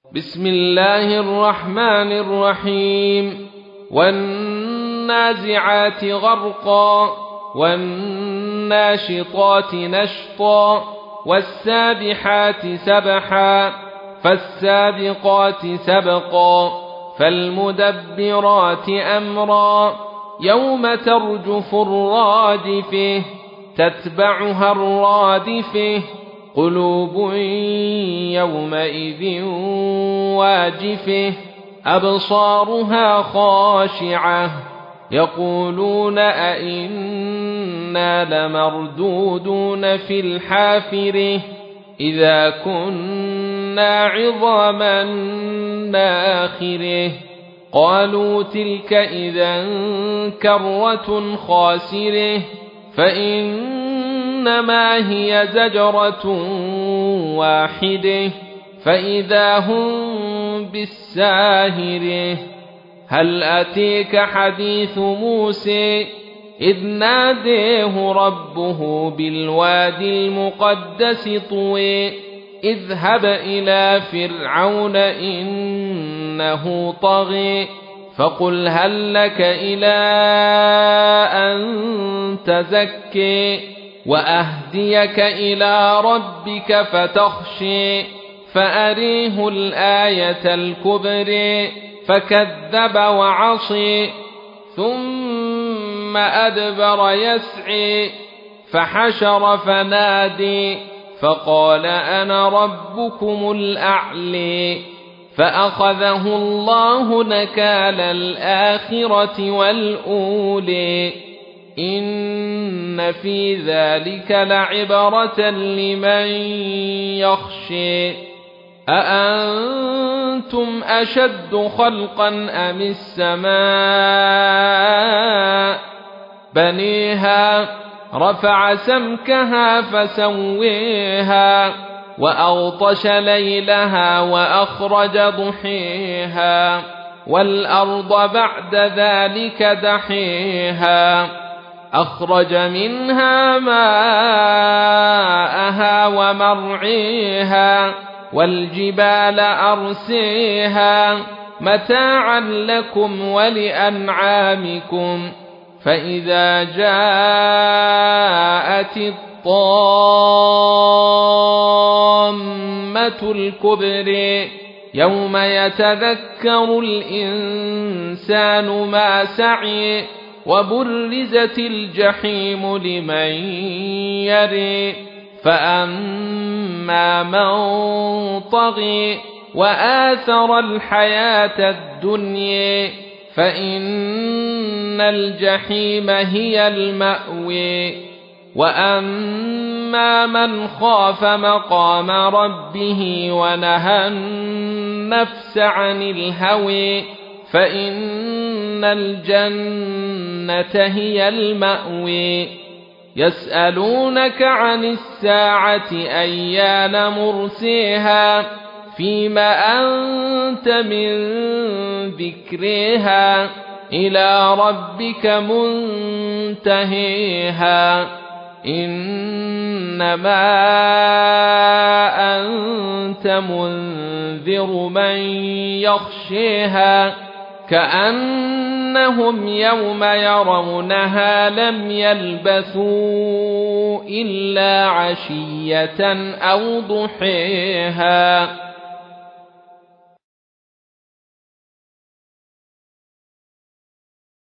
بسم الله الرحمن الرحيم. والنازعات غرقا والناشطات نشطا والسابحات سبحا فالسابقات سبقا فالمدبرات أمرا يوم ترجف الراجفة تتبعها الرادفة قلوب يومئذ واجفة أبصارها خاشعة يقولون أئنا لمردودون في الحافرة إذا كنا عظاما ناخرة قالوا تلك إذا كرة خاسرة فإنما هي زجرة واحدة فإذا هم بالساهرة. هل أتيك حديث موسى إذ ناديه ربه بالوادي المقدس طوى اذهب إلى فرعون إنه طغى فقل هل لك إلى أن تزكي وأهديك إلى ربك فتخشي فأريه الآية الكبرى فكذب وعصي ثم أدبر يسعي فحشر فنادي فقال أنا ربكم الأعلى فأخذه الله نكال الآخرة والأولى إن في ذلك لعبرة لمن يخشى. أأنتم أشد خلقا أم السماء بنيها رفع سمكها فسويها وأغطش ليلها وأخرج ضحيها والأرض بعد ذلك دحيها أخرج منها ماءها ومرعيها والجبال أرسيها متاعا لكم ولأنعامكم فإذا جاءت الطامة الكبرى يوم يتذكر الإنسان ما سعي وبرزت الجحيم لمن يرى فأما من طغى وآثر الحياة الدنيا فإن الجحيم هي المأوى وأما من خاف مقام ربه ونهى النفس عن الهوى فإن الجنة هي المأوى. يسألونك عن الساعة أيان مرسيها فيما أنت من ذكرها إلى ربك منتهيها إنما أنت منذر من يخشيها كأنهم يوم يرونها لم يلبثوا إلا عشية أو ضحيها.